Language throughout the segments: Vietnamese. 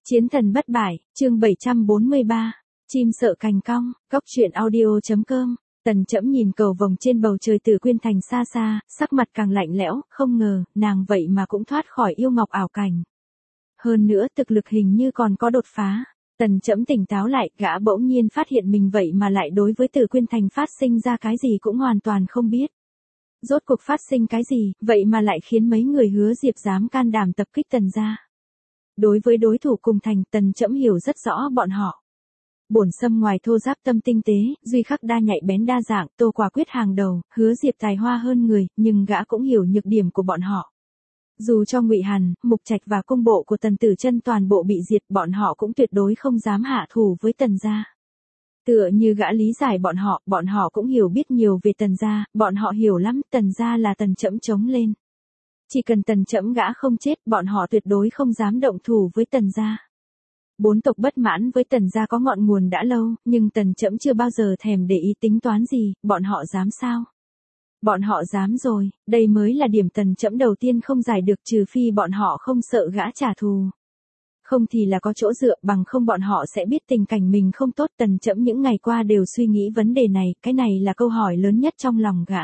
Chiến thần bất bại, chương 743, chim sợ cành cong, góc truyện audio.com. Tần Trẫm nhìn cầu vồng trên bầu trời Tử Quyên Thành xa xa, sắc mặt càng lạnh lẽo, không ngờ, nàng vậy mà cũng thoát khỏi yêu ngọc ảo cảnh. Hơn nữa thực lực hình như còn có đột phá. Tần Trẫm tỉnh táo lại, gã bỗng nhiên phát hiện mình vậy mà lại đối với Tử Quyên Thành phát sinh ra cái gì cũng hoàn toàn không biết. Rốt cuộc phát sinh cái gì, vậy mà lại khiến mấy người Hứa Diệp dám can đảm tập kích Tần gia. Đối với đối thủ cùng thành, Tần Trẫm hiểu rất rõ bọn họ. Bổn Sâm ngoài thô giáp tâm tinh tế, duy khắc đa nhạy bén đa dạng, Tô Quả Quyết hàng đầu, Hứa Diệp tài hoa hơn người, nhưng gã cũng hiểu nhược điểm của bọn họ. Dù cho Ngụy Hàn, Mục Trạch và cung bộ của Tần Tử Chân toàn bộ bị diệt, bọn họ cũng tuyệt đối không dám hạ thủ với Tần gia. Tựa như gã lý giải bọn họ cũng hiểu biết nhiều về Tần gia, bọn họ hiểu lắm, Tần gia là Tần Trẫm chống lên. Chỉ cần Tần Trẫm gã không chết, bọn họ tuyệt đối không dám động thủ với Tần gia. Bốn tộc bất mãn với Tần gia có ngọn nguồn đã lâu, nhưng Tần Trẫm chưa bao giờ thèm để ý tính toán gì, bọn họ dám sao? Bọn họ dám rồi, đây mới là điểm Tần Trẫm đầu tiên không giải được, trừ phi bọn họ không sợ gã trả thù. Không thì là có chỗ dựa, bằng không bọn họ sẽ biết tình cảnh mình không tốt. Tần Trẫm những ngày qua đều suy nghĩ vấn đề này, cái này là câu hỏi lớn nhất trong lòng gã.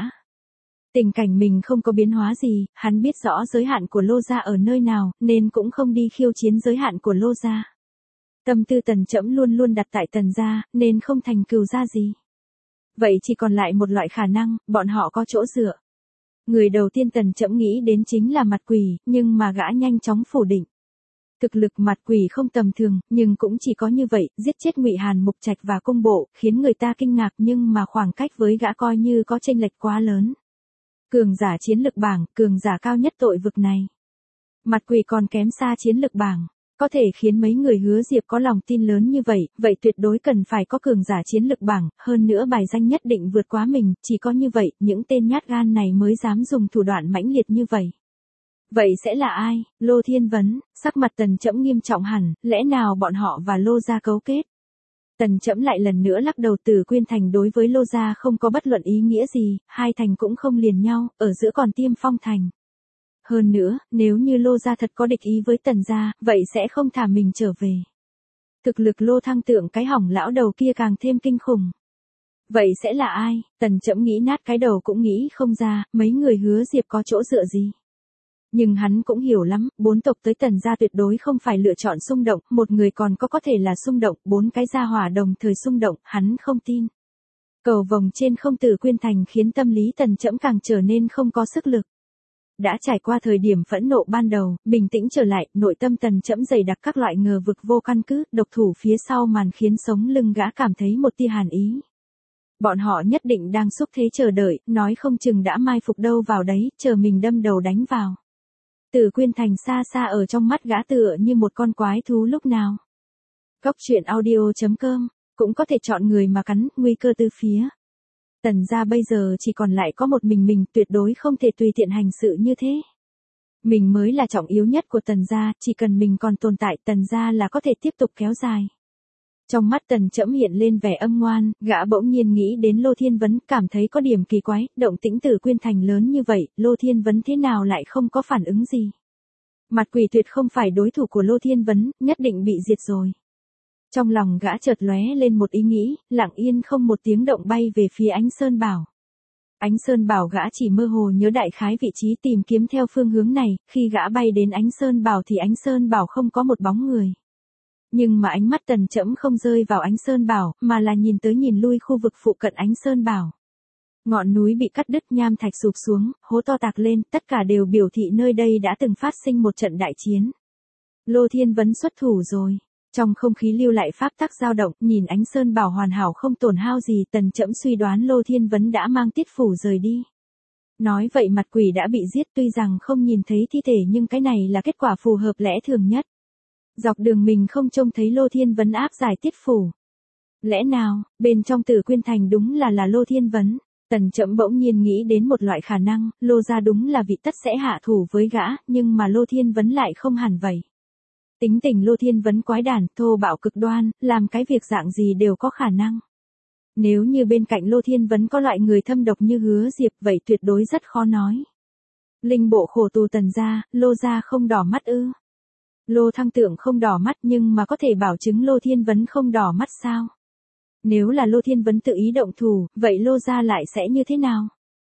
Tình cảnh mình không có biến hóa gì, hắn biết rõ giới hạn của Lô gia ở nơi nào, nên cũng không đi khiêu chiến giới hạn của Lô gia. Tâm tư Tần Trẫm luôn luôn đặt tại Tần gia, nên không thành cừu gia gì. Vậy chỉ còn lại một loại khả năng, bọn họ có chỗ dựa. Người đầu tiên Tần Trẫm nghĩ đến chính là Mặt Quỷ, nhưng mà gã nhanh chóng phủ định. Thực lực Mặt Quỷ không tầm thường, nhưng cũng chỉ có như vậy, giết chết Ngụy Hàn, Mục Trạch và cung bộ, khiến người ta kinh ngạc, nhưng mà khoảng cách với gã coi như có chênh lệch quá lớn. Cường giả chiến lực bảng, cường giả cao nhất tội vực này. Mặt Quỷ còn kém xa chiến lực bảng. Có thể khiến mấy người Hứa Diệp có lòng tin lớn như vậy, vậy tuyệt đối cần phải có cường giả chiến lực bảng, hơn nữa bài danh nhất định vượt quá mình, chỉ có như vậy, những tên nhát gan này mới dám dùng thủ đoạn mãnh liệt như vậy. Vậy sẽ là ai? Lô Thiên Vấn, sắc mặt Tần Trẫm nghiêm trọng hẳn, lẽ nào bọn họ và Lô gia cấu kết? Tần Trẫm lại lần nữa lắc đầu, Tử Quyên Thành đối với Lô gia không có bất luận ý nghĩa gì, hai thành cũng không liền nhau, ở giữa còn Tiêm Phong Thành. Hơn nữa, nếu như Lô gia thật có địch ý với Tần gia, vậy sẽ không thả mình trở về. Thực lực Lô Thăng Tượng cái hỏng lão đầu kia càng thêm kinh khủng. Vậy sẽ là ai? Tần Trẫm nghĩ nát cái đầu cũng nghĩ không ra, mấy người Hứa Diệp có chỗ dựa gì. Nhưng hắn cũng hiểu lắm, bốn tộc tới Tần gia tuyệt đối không phải lựa chọn xung động, một người còn có thể là xung động, bốn cái gia hỏa đồng thời xung động, hắn không tin. Cầu vồng trên không Tử Quyên Thành khiến tâm lý Tần Trẫm càng trở nên không có sức lực. Đã trải qua thời điểm phẫn nộ ban đầu, bình tĩnh trở lại, nội tâm Tần Trẫm dày đặc các loại ngờ vực vô căn cứ, độc thủ phía sau màn khiến sống lưng gã cảm thấy một tia hàn ý. Bọn họ nhất định đang xúc thế chờ đợi, nói không chừng đã mai phục đâu vào đấy, chờ mình đâm đầu đánh vào. Tử Quyên Thành xa xa ở trong mắt gã tựa như một con quái thú lúc nào. Góc truyện audio.com, cũng có thể chọn người mà cắn, nguy cơ từ phía. Tần gia bây giờ chỉ còn lại có một mình, tuyệt đối không thể tùy tiện hành sự như thế. Mình mới là trọng yếu nhất của Tần gia, chỉ cần mình còn tồn tại, Tần gia là có thể tiếp tục kéo dài. Trong mắt Tần Trẫm hiện lên vẻ âm ngoan, gã bỗng nhiên nghĩ đến Lô Thiên Vấn, cảm thấy có điểm kỳ quái, động tĩnh Tử Quyên Thành lớn như vậy, Lô Thiên Vấn thế nào lại không có phản ứng gì. Mặt Quỷ tuyệt không phải đối thủ của Lô Thiên Vấn, nhất định bị diệt rồi. Trong lòng gã chợt lóe lên một ý nghĩ, lặng yên không một tiếng động bay về phía Ánh Sơn Bảo. Ánh Sơn Bảo gã chỉ mơ hồ nhớ đại khái vị trí tìm kiếm theo phương hướng này, khi gã bay đến Ánh Sơn Bảo thì Ánh Sơn Bảo không có một bóng người. Nhưng mà ánh mắt Tần Trẫm không rơi vào Ánh Sơn Bảo, mà là nhìn tới nhìn lui khu vực phụ cận Ánh Sơn Bảo. Ngọn núi bị cắt đứt, nham thạch sụp xuống, hố to tạc lên, tất cả đều biểu thị nơi đây đã từng phát sinh một trận đại chiến. Lô Thiên Vấn xuất thủ rồi. Trong không khí lưu lại pháp tắc dao động, nhìn Ánh Sơn Bảo hoàn hảo không tổn hao gì, Tần Trẫm suy đoán Lô Thiên Vấn đã mang tiết phủ rời đi. Nói vậy Mặt Quỷ đã bị giết, tuy rằng không nhìn thấy thi thể nhưng cái này là kết quả phù hợp lẽ thường nhất. Dọc đường mình không trông thấy Lô Thiên Vấn áp giải tiết phủ. Lẽ nào, bên trong Tử Quyên Thành đúng là Lô Thiên Vấn? Tần Trẫm bỗng nhiên nghĩ đến một loại khả năng, Lô gia đúng là vị tất sẽ hạ thủ với gã, nhưng mà Lô Thiên Vấn lại không hẳn vậy. Tính tình Lô Thiên Vấn quái đản, thô bạo cực đoan, làm cái việc dạng gì đều có khả năng. Nếu như bên cạnh Lô Thiên Vấn có loại người thâm độc như Hứa Diệp, vậy tuyệt đối rất khó nói. Linh bộ khổ tù Tần gia, Lô gia không đỏ mắt ư? Lô Thăng Tượng không đỏ mắt nhưng mà có thể bảo chứng Lô Thiên Vấn không đỏ mắt sao? Nếu là Lô Thiên Vấn tự ý động thủ, vậy Lô gia lại sẽ như thế nào?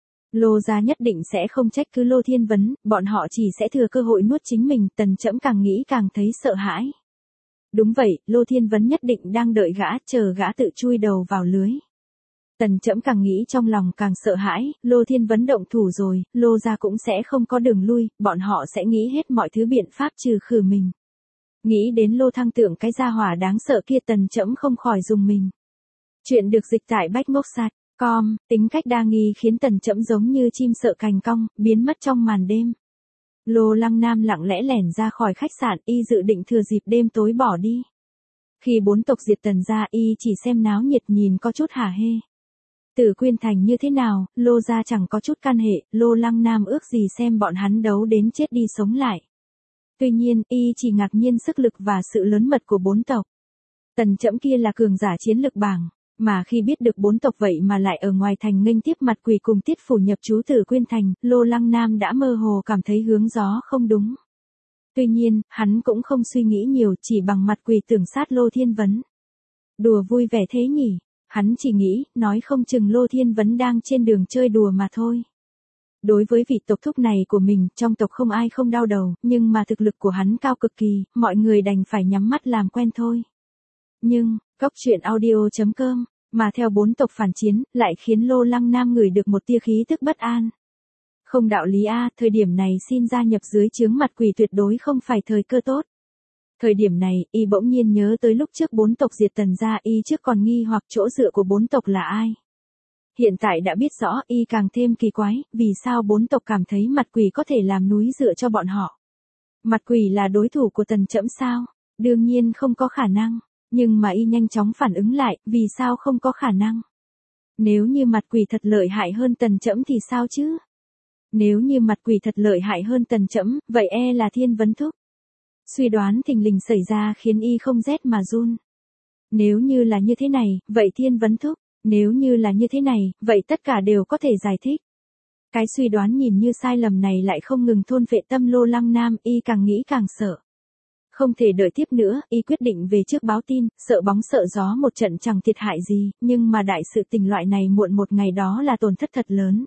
Lô gia nhất định sẽ không trách cứ Lô Thiên Vấn, bọn họ chỉ sẽ thừa cơ hội nuốt chính mình, Tần Trẫm càng nghĩ càng thấy sợ hãi. Đúng vậy, Lô Thiên Vấn nhất định đang đợi gã, chờ gã tự chui đầu vào lưới. Tần Trẫm càng nghĩ trong lòng càng sợ hãi, Lô Thiên Vấn động thủ rồi, Lô gia cũng sẽ không có đường lui, bọn họ sẽ nghĩ hết mọi thứ biện pháp trừ khử mình. Nghĩ đến Lô Thăng Tượng cái gia hỏa đáng sợ kia, Tần Trẫm không khỏi dùng mình. Chuyện được dịch tại bách-ngốc-sạch.com, tính cách đa nghi khiến Tần Trẫm giống như chim sợ cành cong, biến mất trong màn đêm. Lô Lăng Nam lặng lẽ lẻn ra khỏi khách sạn, y dự định thừa dịp đêm tối bỏ đi. Khi 4 tộc diệt Tần gia, y chỉ xem náo nhiệt, nhìn có chút hả hê. Tử Quyên Thành như thế nào, Lô gia chẳng có chút can hệ, Lô Lăng Nam ước gì xem bọn hắn đấu đến chết đi sống lại. Tuy nhiên, y chỉ ngạc nhiên sức lực và sự lớn mật của 4 tộc. Tần Trẫm kia là cường giả chiến lực bảng, mà khi biết được 4 tộc vậy mà lại ở ngoài thành nghênh tiếp Mặt Quỷ cùng Tiết Phủ nhập trú Tử Quyên Thành, Lô Lăng Nam đã mơ hồ cảm thấy hướng gió không đúng. Tuy nhiên, hắn cũng không suy nghĩ nhiều, chỉ bằng Mặt Quỷ tưởng sát Lô Thiên Vấn. Đùa vui vẻ thế nhỉ? Hắn chỉ nghĩ, nói không chừng Lô Thiên Vấn đang trên đường chơi đùa mà thôi. Đối với vị tộc thúc này của mình, trong tộc không ai không đau đầu, nhưng mà thực lực của hắn cao cực kỳ, mọi người đành phải nhắm mắt làm quen thôi. Nhưng, góc truyện audio.com, mà theo 4 tộc phản chiến, lại khiến Lô Lăng Nam ngửi được một tia khí tức bất an. Không đạo lý a, thời điểm này xin gia nhập dưới trướng Mặt Quỷ tuyệt đối không phải thời cơ tốt. Thời điểm này, y bỗng nhiên nhớ tới lúc trước 4 tộc diệt Tần gia, y trước còn nghi hoặc chỗ dựa của 4 tộc là ai. Hiện tại đã biết rõ, y càng thêm kỳ quái, vì sao 4 tộc cảm thấy Mặt Quỷ có thể làm núi dựa cho bọn họ. Mặt Quỷ là đối thủ của Tần Trẫm sao? Đương nhiên không có khả năng. Nhưng mà y nhanh chóng phản ứng lại, vì sao không có khả năng? Nếu như Mặt Quỷ thật lợi hại hơn Tần Trẫm thì sao chứ? Nếu như Mặt Quỷ thật lợi hại hơn Tần Trẫm, vậy e là Thiên Vấn thúc. Suy đoán thình lình xảy ra khiến y không rét mà run. Nếu như là như thế này, vậy Thiên Vấn thúc. Nếu như là như thế này, vậy tất cả đều có thể giải thích. Cái suy đoán nhìn như sai lầm này lại không ngừng thôn phệ tâm Lô Lăng Nam, y càng nghĩ càng sợ. Không thể đợi tiếp nữa, y quyết định về trước báo tin, sợ bóng sợ gió một trận chẳng thiệt hại gì, nhưng mà đại sự tình loại này muộn một ngày đó là tổn thất thật lớn.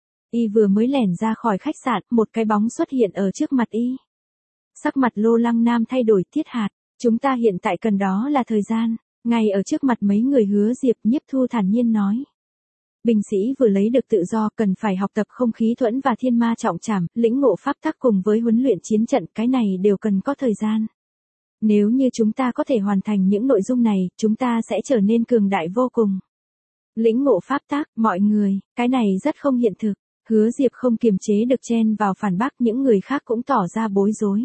Y vừa mới lẻn ra khỏi khách sạn, một cái bóng xuất hiện ở trước mặt y. Sắc mặt Lô Lăng Nam thay đổi, Tiết Hạt, chúng ta hiện tại cần đó là thời gian. Ngay ở trước mặt mấy người Hứa Diệp, Nhiếp Thu thản nhiên nói. Binh sĩ vừa lấy được tự do cần phải học tập không khí thuẫn và thiên ma trọng trảm, lĩnh ngộ pháp tắc cùng với huấn luyện chiến trận, cái này đều cần có thời gian. Nếu như chúng ta có thể hoàn thành những nội dung này, chúng ta sẽ trở nên cường đại vô cùng. Lĩnh ngộ pháp tắc, mọi người, cái này rất không hiện thực. Hứa Diệp không kiềm chế được chen vào phản bác, những người khác cũng tỏ ra bối rối.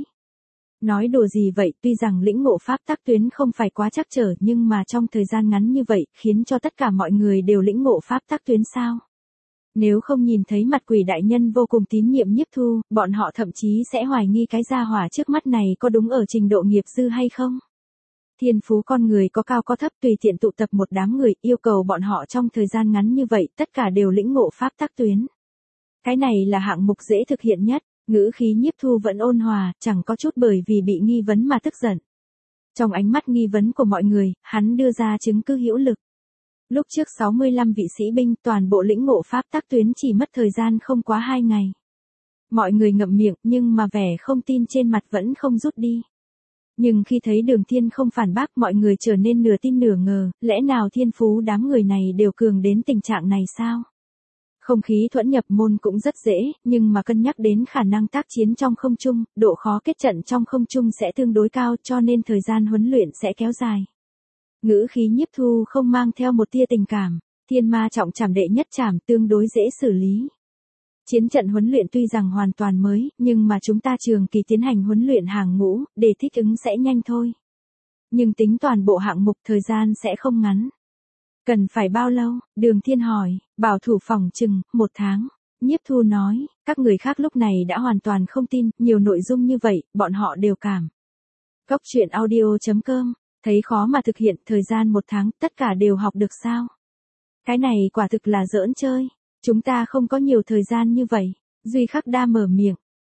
Nói đùa gì vậy, tuy rằng lĩnh ngộ pháp tắc tuyến không phải quá trắc trở, nhưng mà trong thời gian ngắn như vậy, khiến cho tất cả mọi người đều lĩnh ngộ pháp tắc tuyến sao? Nếu không nhìn thấy Mặt Quỷ đại nhân vô cùng tín nhiệm Nhiếp Thu, bọn họ thậm chí sẽ hoài nghi cái gia hỏa trước mắt này có đúng ở trình độ nghiệp dư hay không. Thiên phú con người có cao có thấp, tùy tiện tụ tập một đám người, yêu cầu bọn họ trong thời gian ngắn như vậy, tất cả đều lĩnh ngộ pháp tắc tuyến. Cái này là hạng mục dễ thực hiện nhất. Ngữ khí Nhiếp Thu vẫn ôn hòa, chẳng có chút bởi vì bị nghi vấn mà tức giận. Trong ánh mắt nghi vấn của mọi người, hắn đưa ra chứng cứ hữu lực. Lúc trước 65 vị sĩ binh toàn bộ lĩnh ngộ pháp tắc tuyến chỉ mất thời gian không quá 2 ngày. Mọi người ngậm miệng, nhưng mà vẻ không tin trên mặt vẫn không rút đi. Nhưng khi thấy Đường Thiên không phản bác, mọi người trở nên nửa tin nửa ngờ, lẽ nào thiên phú đám người này đều cường đến tình trạng này sao? Không khí thuẫn nhập môn cũng rất dễ, nhưng mà cân nhắc đến khả năng tác chiến trong không trung, độ khó kết trận trong không trung sẽ tương đối cao, cho nên thời gian huấn luyện sẽ kéo dài. Ngữ khí Nhiếp Thu không mang theo một tia tình cảm, thiên ma trọng trảm đệ nhất trảm tương đối dễ xử lý. Chiến trận huấn luyện tuy rằng hoàn toàn mới, nhưng mà chúng ta trường kỳ tiến hành huấn luyện hàng ngũ, để thích ứng sẽ nhanh thôi. Nhưng tính toàn bộ hạng mục thời gian sẽ không ngắn. Cần phải bao lâu? Đường Thiên hỏi, bảo thủ phòng chừng, 1 tháng. Nhiếp Thu nói, các người khác lúc này đã hoàn toàn không tin, nhiều nội dung như vậy, bọn họ đều cảm. Góc truyện audio.com, thấy khó mà thực hiện, thời gian 1 tháng, tất cả đều học được sao? Cái này quả thực là giỡn chơi, chúng ta không có nhiều thời gian như vậy. Duy Khắc Đa mở miệng,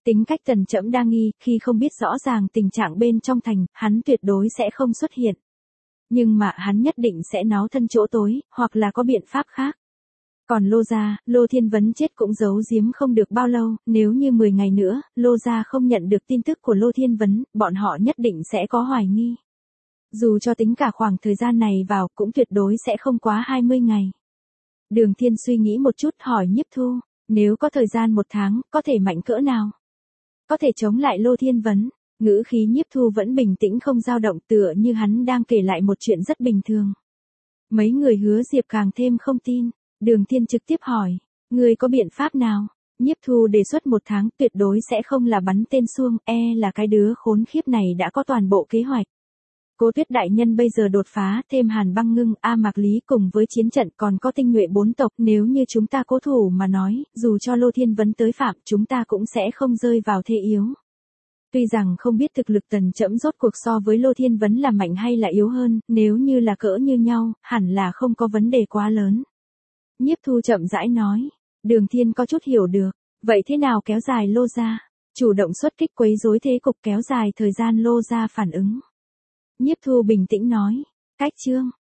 Tính cách Tần Trẫm đa nghi, khi không biết rõ ràng tình trạng bên trong thành, hắn tuyệt đối sẽ không xuất hiện. Nhưng mà hắn nhất định sẽ náo thân chỗ tối, hoặc là có biện pháp khác. Còn Lô gia, Lô Thiên Vấn chết cũng giấu giếm không được bao lâu, nếu như 10 ngày nữa, Lô gia không nhận được tin tức của Lô Thiên Vấn, bọn họ nhất định sẽ có hoài nghi. Dù cho tính cả khoảng thời gian này vào, cũng tuyệt đối sẽ không quá 20 ngày. Đường Thiên suy nghĩ một chút hỏi Nhiếp Thu, nếu có thời gian 1 tháng, có thể mạnh cỡ nào? Có thể chống lại Lô Thiên Vấn. Ngữ khí Nhiếp Thu vẫn bình tĩnh không dao động, tựa như hắn đang kể lại một chuyện rất bình thường. Mấy người Hứa Diệp càng thêm không tin. Đường Thiên trực tiếp hỏi, người có biện pháp nào? Nhiếp Thu đề xuất 1 tháng, tuyệt đối sẽ không là bắn tên suông, là cái đứa khốn khiếp này đã có toàn bộ kế hoạch. Cố Tuyết đại nhân bây giờ đột phá, thêm Hàn Băng Ngưng, A Mạc Lý cùng với chiến trận còn có tinh nhuệ 4 tộc, nếu như chúng ta cố thủ mà nói, dù cho Lô Thiên Vấn tới phạm, chúng ta cũng sẽ không rơi vào thế yếu. Tuy rằng không biết thực lực Tần Trẫm rốt cuộc so với Lô Thiên Vấn là mạnh hay là yếu hơn, nếu như là cỡ như nhau, hẳn là không có vấn đề quá lớn. Nhiếp Thu chậm rãi nói, Đường Thiên có chút hiểu được, vậy thế nào kéo dài Lô gia? Chủ động xuất kích quấy rối thế cục kéo dài thời gian Lô gia phản ứng. Nhiếp Thu bình tĩnh nói, cách chương.